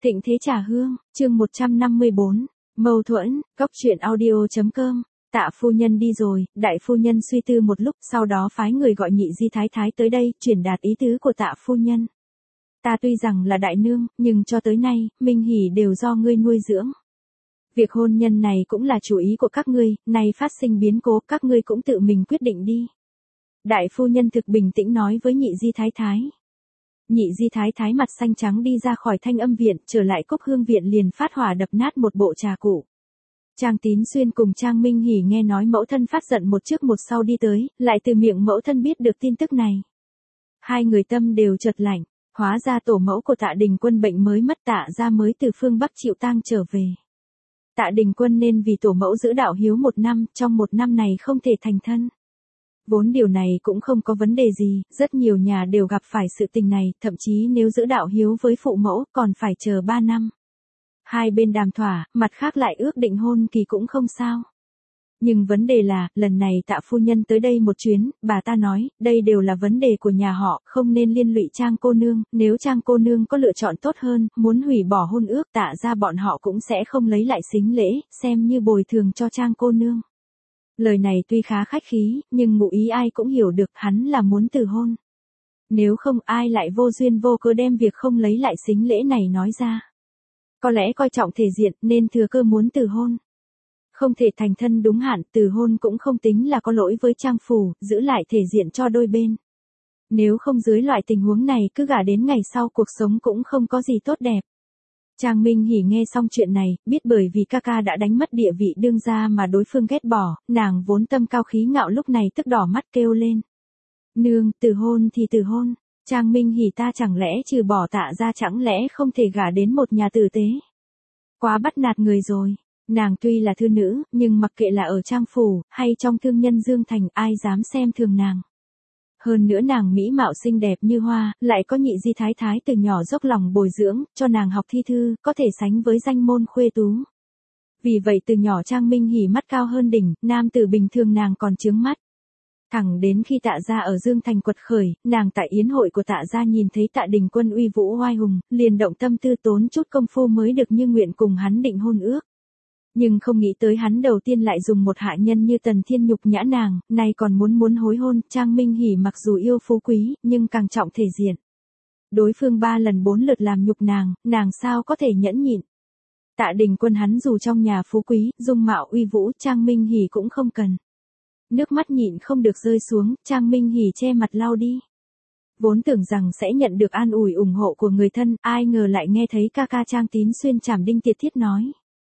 Thịnh Thế Trà Hương, chương 154, mâu thuẫn, góc truyện audio.com. Tạ phu nhân đi rồi, đại phu nhân suy tư một lúc, sau đó phái người gọi Nhị Di Thái Thái tới đây, truyền đạt ý tứ của tạ phu nhân. Ta tuy rằng là đại nương, nhưng cho tới nay, Minh Hỷ đều do ngươi nuôi dưỡng. Việc hôn nhân này cũng là chủ ý của các ngươi, nay phát sinh biến cố, các ngươi cũng tự mình quyết định đi. Đại phu nhân thực bình tĩnh nói với Nhị Di Thái Thái. Nhị Di Thái Thái mặt xanh trắng đi ra khỏi Thanh Âm viện, trở lại Cốc Hương viện liền phát hỏa đập nát một bộ trà cụ. Trang Tín Xuyên cùng Trang Minh Hỷ nghe nói mẫu thân phát giận một trước một sau đi tới, lại từ miệng mẫu thân biết được tin tức này. Hai người tâm đều chợt lạnh, hóa ra tổ mẫu của Tạ Đình Quân bệnh mới mất, Tạ gia mới từ phương Bắc chịu tang trở về. Tạ Đình Quân nên vì tổ mẫu giữ đạo hiếu 1 năm, trong 1 năm này không thể thành thân. Vốn điều này cũng không có vấn đề gì, rất nhiều nhà đều gặp phải sự tình này, thậm chí nếu giữ đạo hiếu với phụ mẫu còn phải chờ 3 năm. Hai bên đàm thỏa, mặt khác lại ước định hôn kỳ cũng không sao. Nhưng vấn đề là, lần này Tạ phu nhân tới đây một chuyến, bà ta nói, đây đều là vấn đề của nhà họ, không nên liên lụy Trang cô nương, nếu Trang cô nương có lựa chọn tốt hơn, muốn hủy bỏ hôn ước, Tạ ra bọn họ cũng sẽ không lấy lại sính lễ, xem như bồi thường cho Trang cô nương. Lời này tuy khá khách khí, nhưng ngụ ý ai cũng hiểu được, hắn là muốn từ hôn. Nếu không ai lại vô duyên vô cớ đem việc không lấy lại sính lễ này nói ra. Có lẽ coi trọng thể diện nên thừa cơ muốn từ hôn. Không thể thành thân đúng hạn, từ hôn cũng không tính là có lỗi với Trang phủ, giữ lại thể diện cho đôi bên. Nếu không dưới loại tình huống này cứ gả đến ngày sau cuộc sống cũng không có gì tốt đẹp. Trang Minh Hỷ nghe xong chuyện này, biết bởi vì ca ca đã đánh mất địa vị đương gia mà đối phương ghét bỏ, nàng vốn tâm cao khí ngạo lúc này tức đỏ mắt kêu lên. Nương, từ hôn thì từ hôn, Trang Minh Hỷ ta chẳng lẽ trừ bỏ Tạ ra chẳng lẽ không thể gả đến một nhà tử tế. Quá bắt nạt người rồi, nàng tuy là thư nữ, nhưng mặc kệ là ở Trang phủ, hay trong thương nhân Dương Thành ai dám xem thường nàng. Hơn nữa nàng mỹ mạo xinh đẹp như hoa, lại có Nhị Di Thái Thái từ nhỏ dốc lòng bồi dưỡng, cho nàng học thi thư, có thể sánh với danh môn khuê tú. Vì vậy từ nhỏ Trang Minh Hỷ mắt cao hơn đỉnh, nam tử bình thường nàng còn chướng mắt. Thẳng đến khi Tạ gia ở Dương Thành quật khởi, nàng tại yến hội của Tạ gia nhìn thấy Tạ Đình Quân uy vũ oai hùng, liền động tâm tư tốn chút công phu mới được như nguyện cùng hắn định hôn ước. Nhưng không nghĩ tới hắn đầu tiên lại dùng một hạ nhân như Tần Thiên nhục nhã nàng, nay còn muốn hối hôn. Trang Minh Hỷ mặc dù yêu phú quý, nhưng càng trọng thể diện. Đối phương 3 lần 4 lượt làm nhục nàng sao có thể nhẫn nhịn. Tạ Đình Quân hắn dù trong nhà phú quý, dung mạo uy vũ, Trang Minh Hỷ cũng không cần. Nước mắt nhịn không được rơi xuống, Trang Minh Hỷ che mặt lau đi. Vốn tưởng rằng sẽ nhận được an ủi ủng hộ của người thân, ai ngờ lại nghe thấy ca ca Trang Tín Xuyên trảm đinh tiệt thiết nói.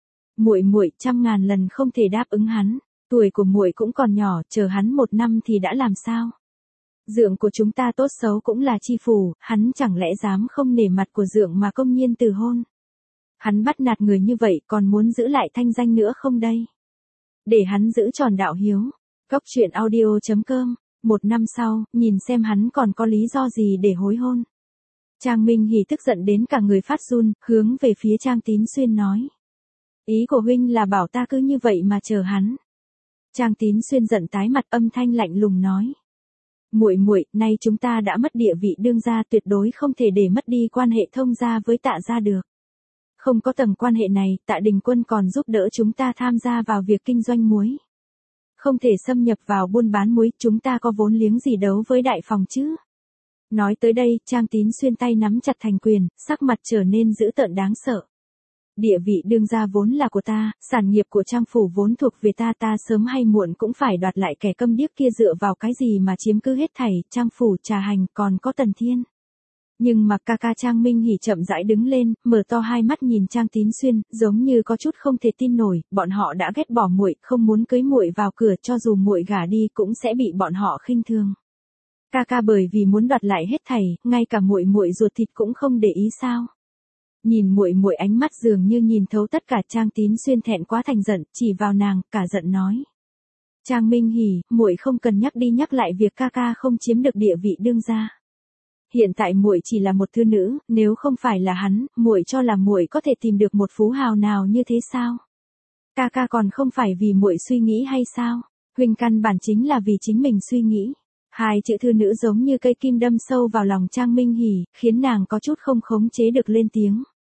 Muội 100.000 lần không thể đáp ứng hắn, tuổi của muội cũng còn nhỏ, chờ hắn 1 năm thì đã làm sao? Dượng của chúng ta tốt xấu cũng là chi phủ, hắn chẳng lẽ dám không nể mặt của dượng mà công nhiên từ hôn? Hắn bắt nạt người như vậy còn muốn giữ lại thanh danh nữa không đây? Để hắn giữ tròn đạo hiếu. Góc truyện audio.com. 1 năm sau, nhìn xem hắn còn có lý do gì để hối hôn. Trang Minh Hỷ tức giận đến cả người phát run, hướng về phía Trang Tín Xuyên nói. Ý của huynh là bảo ta cứ như vậy mà chờ hắn. Trang Tín Xuyên giận tái mặt, âm thanh lạnh lùng nói. Muội, nay chúng ta đã mất địa vị đương gia, tuyệt đối không thể để mất đi quan hệ thông gia với Tạ gia được. Không có tầng quan hệ này, Tạ Đình Quân còn giúp đỡ chúng ta tham gia vào việc kinh doanh muối. Không thể xâm nhập vào buôn bán muối, chúng ta có vốn liếng gì đấu với đại phòng chứ? Nói tới đây, Trang Tín Xuyên tay nắm chặt thành quyền, sắc mặt trở nên dữ tợn đáng sợ. Địa vị đương gia vốn là của ta, sản nghiệp của Trang phủ vốn thuộc về ta, ta sớm hay muộn cũng phải đoạt lại, kẻ câm điếc kia dựa vào cái gì mà chiếm cứ hết thảy, Trang phủ, Trà Hành, còn có Tần Thiên. Nhưng mà ca ca Trang Minh Hỷ chậm rãi đứng lên, mở to hai mắt nhìn Trang Tín Xuyên, giống như có chút không thể tin nổi, bọn họ đã ghét bỏ muội, không muốn cưới muội vào cửa, cho dù muội gả đi cũng sẽ bị bọn họ khinh thường. Ca ca bởi vì muốn đoạt lại hết thảy, ngay cả muội ruột thịt cũng không để ý sao? Nhìn muội ánh mắt dường như nhìn thấu tất cả. Trang Tín Xuyên thẹn quá thành giận, chỉ vào nàng, cả giận nói. Trang Minh Hỷ, muội không cần nhắc đi nhắc lại việc ca ca không chiếm được địa vị đương gia. Hiện tại muội chỉ là một thư nữ, nếu không phải là hắn, muội cho là muội có thể tìm được một phú hào nào như thế sao? Ca ca còn không phải vì muội suy nghĩ hay sao? Huynh căn bản chính là vì chính mình suy nghĩ. Hai chữ thư nữ giống như cây kim đâm sâu vào lòng Trang Minh Hỷ, khiến nàng có chút không khống chế được lên tiếng.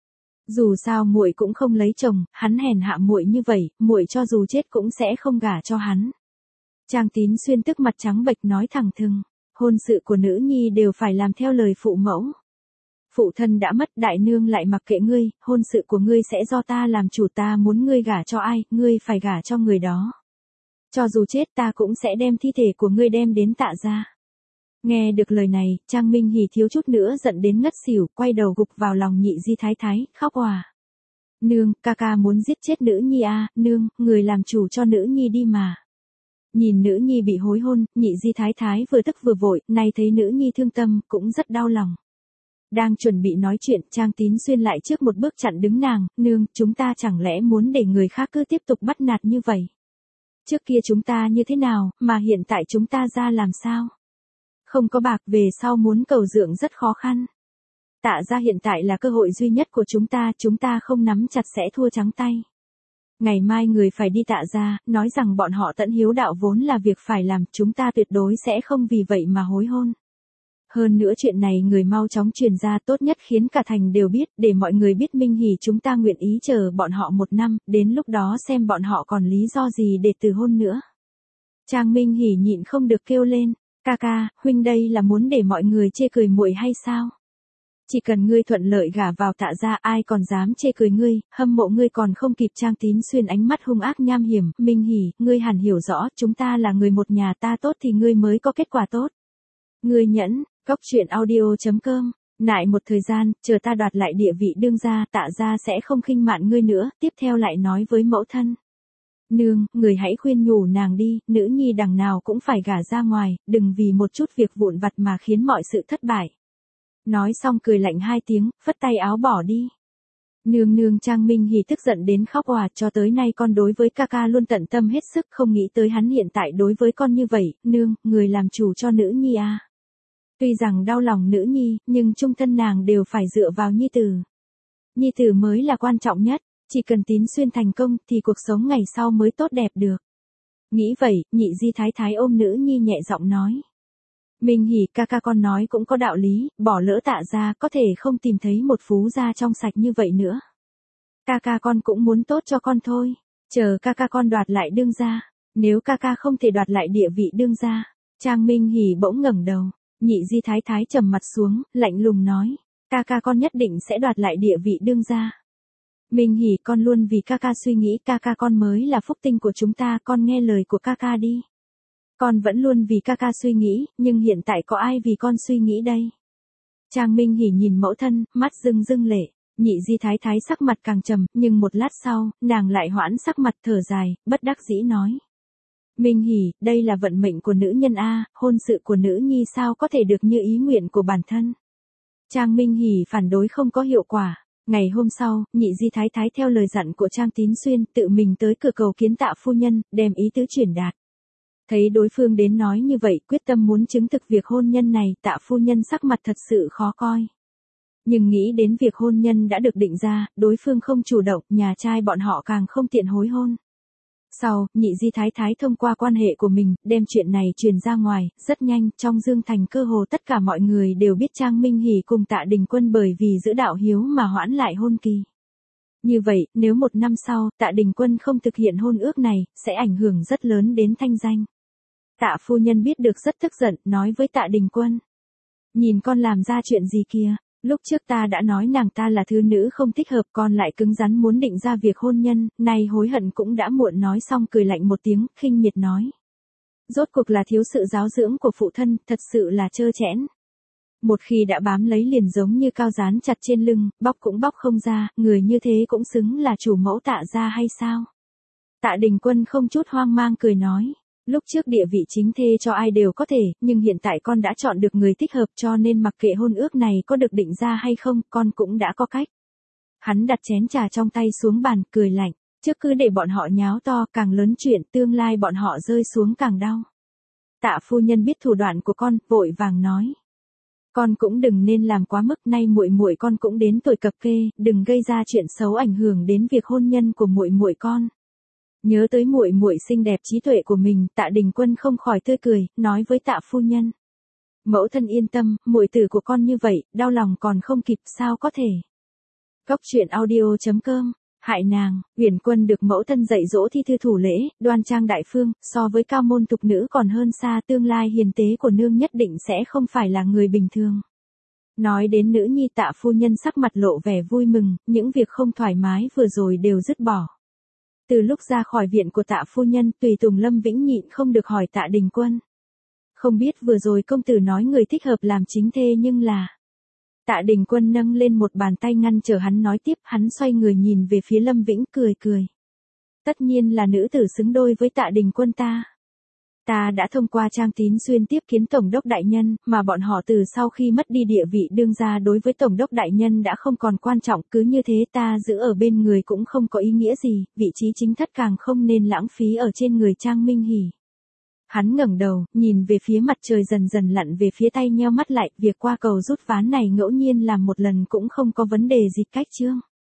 Dù sao muội cũng không lấy chồng, hắn hèn hạ muội như vậy, muội cho dù chết cũng sẽ không gả cho hắn. Trang Tín Xuyên tức mặt trắng bệch nói thẳng thừng, hôn sự của nữ nhi đều phải làm theo lời phụ mẫu. Phụ thân đã mất, đại nương lại mặc kệ ngươi, hôn sự của ngươi sẽ do ta làm chủ, ta muốn ngươi gả cho ai, ngươi phải gả cho người đó. Cho dù chết ta cũng sẽ đem thi thể của ngươi đem đến Tạ gia. Nghe được lời này, Trang Minh Hỉ thiếu chút nữa giận đến ngất xỉu, quay đầu gục vào lòng Nhị Di Thái Thái, khóc òa. Nương, ca ca muốn giết chết nữ nhi à, nương, người làm chủ cho nữ nhi đi mà. Nhìn nữ nhi bị hối hôn, Nhị Di Thái Thái vừa tức vừa vội, nay thấy nữ nhi thương tâm, cũng rất đau lòng. Đang chuẩn bị nói chuyện, Trang Tín Xuyên lại trước một bước chặn đứng nàng, nương, chúng ta chẳng lẽ muốn để người khác cứ tiếp tục bắt nạt như vậy? Trước kia chúng ta như thế nào, mà hiện tại chúng ta ra làm sao? Không có bạc, về sau muốn cầu dưỡng rất khó khăn. Tạ gia hiện tại là cơ hội duy nhất của chúng ta không nắm chặt sẽ thua trắng tay. Ngày mai người phải đi Tạ gia, nói rằng bọn họ tận hiếu đạo vốn là việc phải làm, chúng ta tuyệt đối sẽ không vì vậy mà hối hôn. Hơn nữa chuyện này người mau chóng truyền ra, tốt nhất khiến cả thành đều biết, để mọi người biết Minh Hỉ chúng ta nguyện ý chờ bọn họ 1 năm, đến lúc đó xem bọn họ còn lý do gì để từ hôn nữa. Trang Minh Hỉ nhịn không được kêu lên, ca ca, huynh đây là muốn để mọi người chê cười muội hay sao? Chỉ cần ngươi thuận lợi gả vào Tạ gia, ai còn dám chê cười ngươi, hâm mộ ngươi còn không kịp. Trang Tín Xuyên ánh mắt hung ác nham hiểm, Minh Hỉ, ngươi hẳn hiểu rõ, chúng ta là người một nhà, ta tốt thì ngươi mới có kết quả tốt. Ngươi nhẫn. Cóc truyện audio.com, nại một thời gian, chờ ta đoạt lại địa vị đương gia, Tạ gia sẽ không khinh mạn ngươi nữa, tiếp theo lại nói với mẫu thân. Nương, người hãy khuyên nhủ nàng đi, nữ nhi đằng nào cũng phải gả ra ngoài, đừng vì một chút việc vụn vặt mà khiến mọi sự thất bại. Nói xong cười lạnh 2 tiếng, phất tay áo bỏ đi. Nương, Trang Minh Hỉ tức giận đến khóc òa, cho tới nay con đối với ca ca luôn tận tâm hết sức, không nghĩ tới hắn hiện tại đối với con như vậy, nương, người làm chủ cho nữ nhi à. Tuy rằng đau lòng nữ nhi, nhưng chung thân nàng đều phải dựa vào nhi tử. Nhi tử mới là quan trọng nhất, chỉ cần Tín Xuyên thành công thì cuộc sống ngày sau mới tốt đẹp được. Nghĩ vậy, Nhị Di Thái Thái ôm nữ nhi nhẹ giọng nói. Minh Hỉ ca ca con nói cũng có đạo lý, bỏ lỡ Tạ gia có thể không tìm thấy một phú gia trong sạch như vậy nữa. Ca ca con cũng muốn tốt cho con thôi, chờ ca ca con đoạt lại đương gia, nếu ca ca không thể đoạt lại địa vị đương gia. Trang Minh Hỉ bỗng ngẩng đầu. Nhị Di Thái Thái trầm mặt xuống, lạnh lùng nói, ca ca con nhất định sẽ đoạt lại địa vị đương gia. Minh Hỉ con luôn vì ca ca suy nghĩ, ca ca con mới là phúc tinh của chúng ta, con nghe lời của ca ca đi. Con vẫn luôn vì ca ca suy nghĩ, nhưng hiện tại có ai vì con suy nghĩ đây? Trang Minh Hỉ nhìn mẫu thân, mắt rưng rưng lệ, Nhị Di Thái Thái sắc mặt càng trầm, nhưng một lát sau, nàng lại hoãn sắc mặt thở dài, bất đắc dĩ nói. Minh Hỉ, đây là vận mệnh của nữ nhân a, hôn sự của nữ nhi sao có thể được như ý nguyện của bản thân. Trang Minh Hỉ phản đối không có hiệu quả. Ngày hôm sau, Nhị Di Thái Thái theo lời dặn của Trang Tín Xuyên tự mình tới cửa cầu kiến Tạ phu nhân, đem ý tứ truyền đạt. Thấy đối phương đến nói như vậy, quyết tâm muốn chứng thực việc hôn nhân này, Tạ phu nhân sắc mặt thật sự khó coi. Nhưng nghĩ đến việc hôn nhân đã được định ra, đối phương không chủ động, nhà trai bọn họ càng không tiện hối hôn. Sau, Nhị Di Thái Thái thông qua quan hệ của mình, đem chuyện này truyền ra ngoài, rất nhanh, trong Dương Thành cơ hồ tất cả mọi người đều biết Trang Minh Hỉ cùng Tạ Đình Quân bởi vì giữ đạo hiếu mà hoãn lại hôn kỳ. Như vậy, nếu 1 năm sau, Tạ Đình Quân không thực hiện hôn ước này, sẽ ảnh hưởng rất lớn đến thanh danh. Tạ phu nhân biết được rất tức giận, nói với Tạ Đình Quân. Nhìn con làm ra chuyện gì kìa? Lúc trước ta đã nói nàng ta là thứ nữ không thích hợp, con lại cứng rắn muốn định ra việc hôn nhân, nay hối hận cũng đã muộn. Nói xong cười lạnh một tiếng, khinh miệt nói. Rốt cuộc là thiếu sự giáo dưỡng của phụ thân, thật sự là trơ trẽn. Một khi đã bám lấy liền giống như cao dán chặt trên lưng, bóc cũng bóc không ra, người như thế cũng xứng là chủ mẫu Tạ gia hay sao? Tạ Đình Quân không chút hoang mang cười nói. Lúc trước địa vị chính thê cho ai đều có thể, nhưng hiện tại con đã chọn được người thích hợp, cho nên mặc kệ hôn ước này có được định ra hay không, con cũng đã có cách. Hắn đặt chén trà trong tay xuống bàn, cười lạnh, trước cứ để bọn họ nháo to, càng lớn chuyện, tương lai bọn họ rơi xuống càng đau. Tạ phu nhân biết thủ đoạn của con, vội vàng nói. Con cũng đừng nên làm quá mức, nay muội muội con cũng đến tuổi cập kê, đừng gây ra chuyện xấu ảnh hưởng đến việc hôn nhân của muội muội con. Nhớ tới muội muội xinh đẹp trí tuệ của mình, Tạ Đình Quân không khỏi tươi cười, nói với Tạ phu nhân. Mẫu thân yên tâm, muội tử của con như vậy, đau lòng còn không kịp, sao có thể. Cóc truyện audio.com. Hại nàng, Uyển Quân được mẫu thân dạy dỗ thi thư thủ lễ, đoan trang đại phương, so với cao môn tục nữ còn hơn xa, tương lai hiền tế của nương nhất định sẽ không phải là người bình thường. Nói đến nữ nhi Tạ phu nhân sắc mặt lộ vẻ vui mừng, những việc không thoải mái vừa rồi đều dứt bỏ. Từ lúc ra khỏi viện của Tạ phu nhân, tùy tùng Lâm Vĩnh nhịn không được hỏi Tạ Đình Quân. Không biết vừa rồi công tử nói người thích hợp làm chính thê nhưng là... Tạ Đình Quân nâng lên một bàn tay ngăn trở hắn nói tiếp, hắn xoay người nhìn về phía Lâm Vĩnh cười cười. Tất nhiên là nữ tử xứng đôi với Tạ Đình Quân ta. Ta đã thông qua Trang Tín Xuyên tiếp kiến Tổng đốc đại nhân, mà bọn họ từ sau khi mất đi địa vị đương gia đối với Tổng đốc đại nhân đã không còn quan trọng, cứ như thế ta giữ ở bên người cũng không có ý nghĩa gì, vị trí chính thất càng không nên lãng phí ở trên người Trang Minh Hỉ. Hắn ngẩng đầu, nhìn về phía mặt trời dần dần lặn về phía tay, nheo mắt lại, việc qua cầu rút ván này ngẫu nhiên làm một lần cũng không có vấn đề gì cách chương.